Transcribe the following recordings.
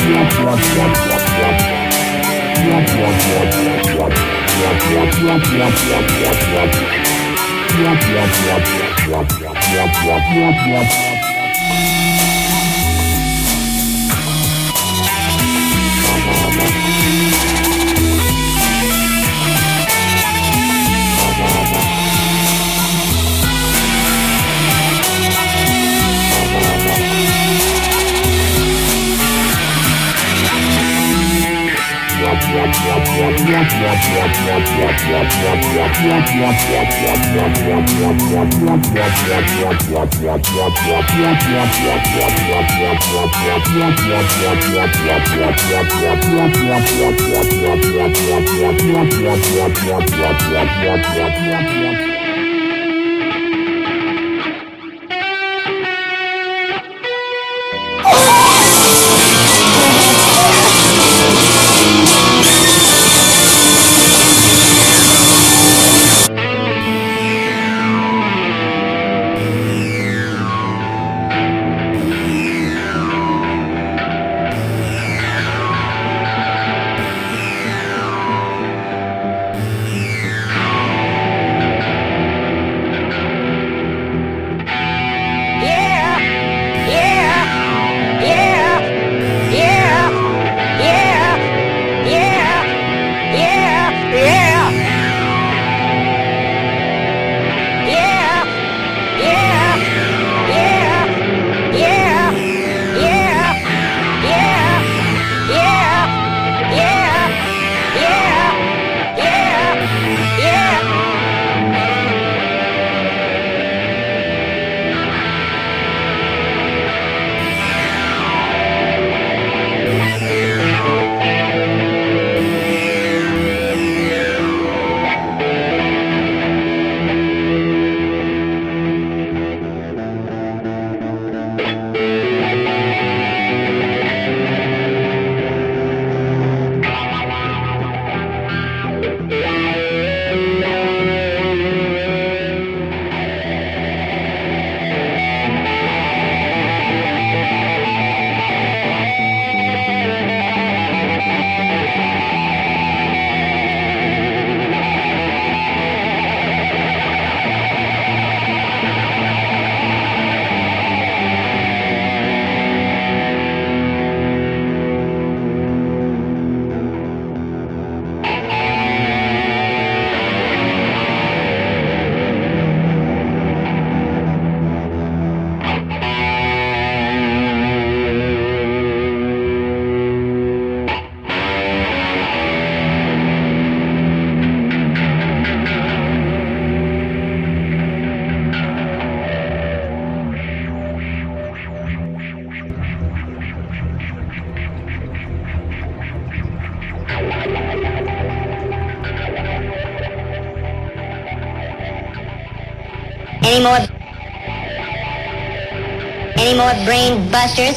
Any more brain busters?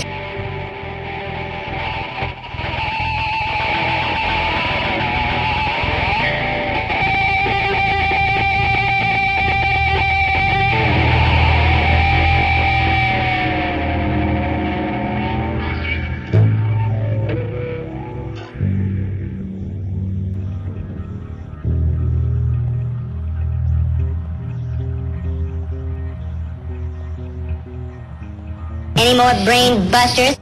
Any more brain busters?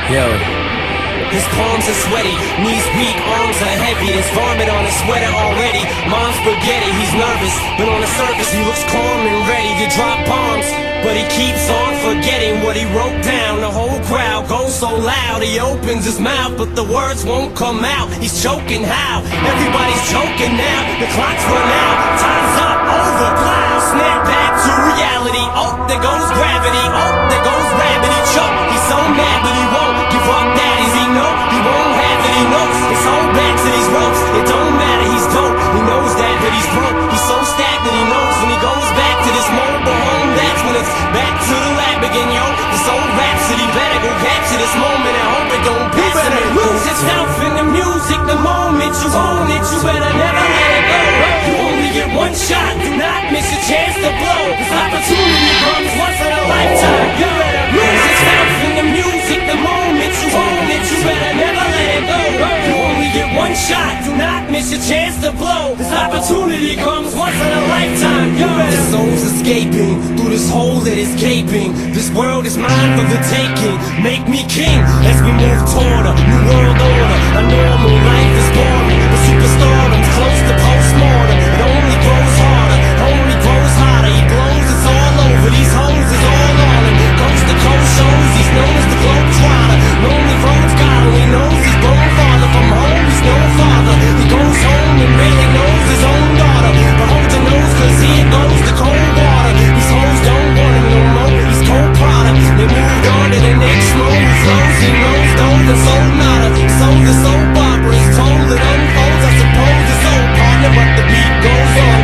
Yo. His palms are sweaty, knees weak, arms are heavy. There's vomit on his sweater already. Mom's spaghetti, he's nervous, but on the surface he looks calm and ready to drop bombs. But he keeps on forgetting what he wrote down. The whole crowd goes so loud, he opens his mouth, but the words won't come out. He's choking how? Everybody's choking now. The clock's run out, time's up, over, plow. Snap back to reality. Oh, there goes gravity. Oh, there goes gravity. Choke. He's so mad, but he won't give up. Daddies, he know he won't have it. He knows it's all back to these ropes. It don't matter, he's dope. He knows that, but he's broke. He's so stagnant. He knows when he goes back to this mobile home, that's when it's back to the lab again, yo. This old rhapsody better go capture this moment and hope it don't pass. You better lose yourself in the music. The moment you own it, you better never let it go. You only get one shot. Do not miss a chance to blow. This opportunity comes once in a lifetime. You better lose yourself in the music. The moment you own it, you better never let it go. You only get one shot. Do not miss your chance to blow. This opportunity comes once in a lifetime. You better. This soul's escaping through this hole that is gaping. This world is mine for the taking. Make me king as we move toward a new world order. A normal life is boring, but superstardom's close to postmortem. It only grows harder, only grows hotter. He blows, it's all over. These hoes is all on him. Coast to coast shows, he's known as the globetrotter. Lonely roads God only knows he's grown farther from home. He's no father. He goes home and barely knows his own daughter. But hold your nose, 'cause here goes the cold water. These hoes don't want him no more. He's cold product. They moved on to the next move. Flows, he knows those and sold nada. Sold the soap opera is told, it unfolds. I suppose it's old partner, but the beat goes on.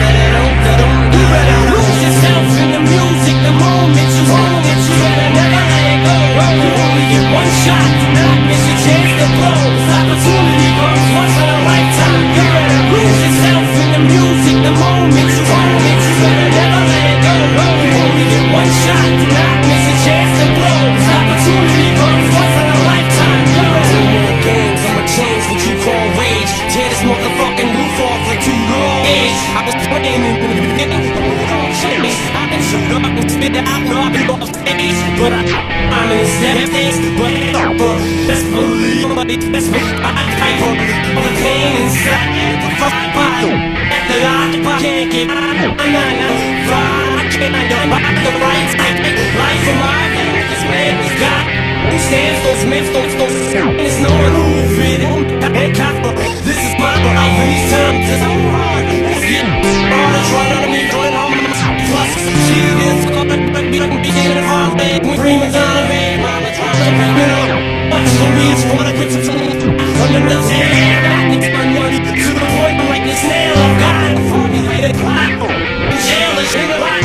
You better lose yourself in the music. The moment you own it, you better never let it go. You only get one shot. Do not miss your chance to blow. This opportunity comes once in a lifetime. You better lose yourself in the music. The moment you own it, you better never let it go. You only get one shot. Do not miss your chance to blow. This opportunity comes once in a lifetime. You better. No more games, I'ma change what you call rage. Tear this motherfucking roof off like two raw age. I was playing in the beginning. I can shoot up and spit it out, no, I've been off stage. But I'm in the days, but let's believe, let's be all the pain inside, the fuck bottle that I can't get out. I can't get the right side. Life of my life, this man is God. Who stands those myths, those there's no one who will fit it. And copper, this is my life, and these times is so hard. It's getting harder, trying to meet going home. Plus, she is gonna be in a hard day. When dreamers on a man, mama trying to bring it up. Watch the reach for the grip of under the tail. I need my money to the point I'm like this nail. I've got it for me, ready to climb. In jail, it's in the right.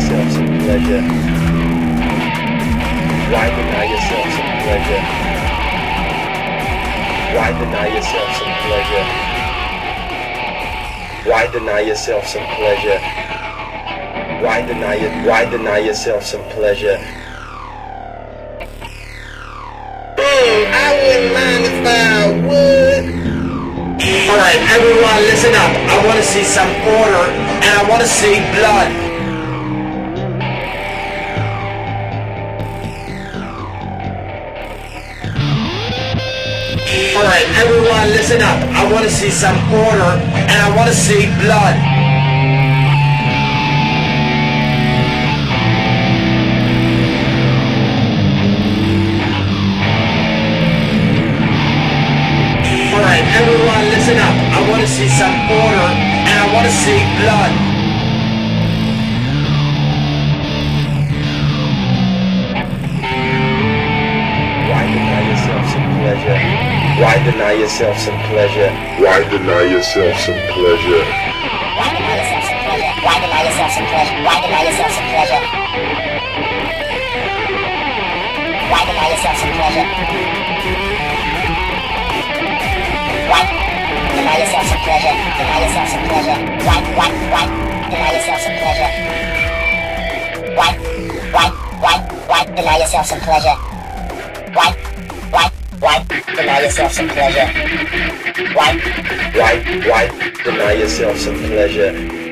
yourself some pleasure? Why deny yourself some pleasure? Why deny yourself some pleasure? Why deny yourself some pleasure? Why deny yourself some pleasure? I wouldn't mind if I would. Alright, everyone listen up. I want to see some order and I want to see blood. Alright, everyone listen up. I want to see some order and I want to see blood. Alright, everyone listen up. I want to see some order and I want to see blood. Why deny yourself some pleasure? Why deny yourself some pleasure? Why deny yourself some pleasure? Why deny yourself some pleasure? Why deny yourself some pleasure? Why deny yourself some pleasure? Why deny yourself some pleasure? Why deny yourself some pleasure? Deny yourself some pleasure. Why deny yourself some pleasure? Why deny yourself some pleasure? Why deny yourself some pleasure? Why deny yourself some pleasure?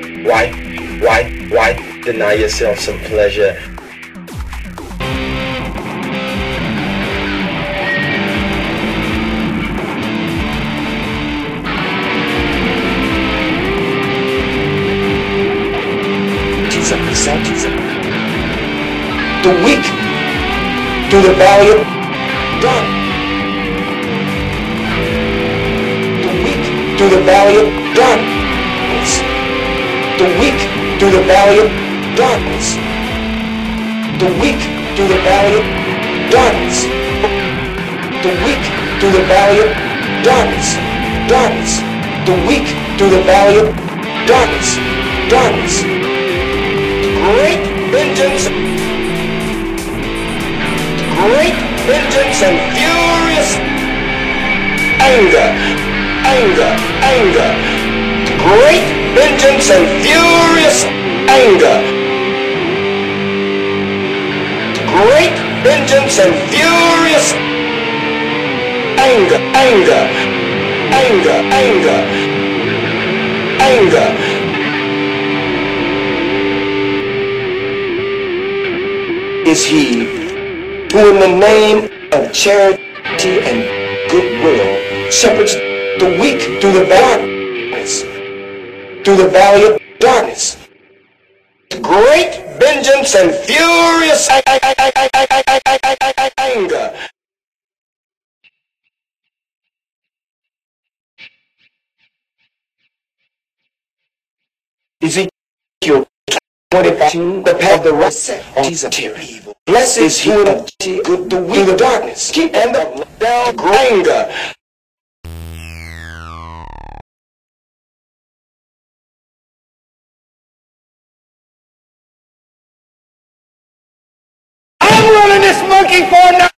Why deny yourself some pleasure? The weak do the valiant done. The weak do the valiant done. The weak do the valiant done. The weak do the valiant done. The weak do the valiant done. The weak do the valiant done. Great vengeance and furious anger. Great vengeance and furious anger. Great vengeance and furious anger. Is he who in the name of charity and goodwill shepherds the weak through the valley of darkness. Great vengeance and furious anger. Ezekiel 22, the path of the right is of evil. Blessed is he who good the weak the darkness, and the down anger. I'm running this monkey for now.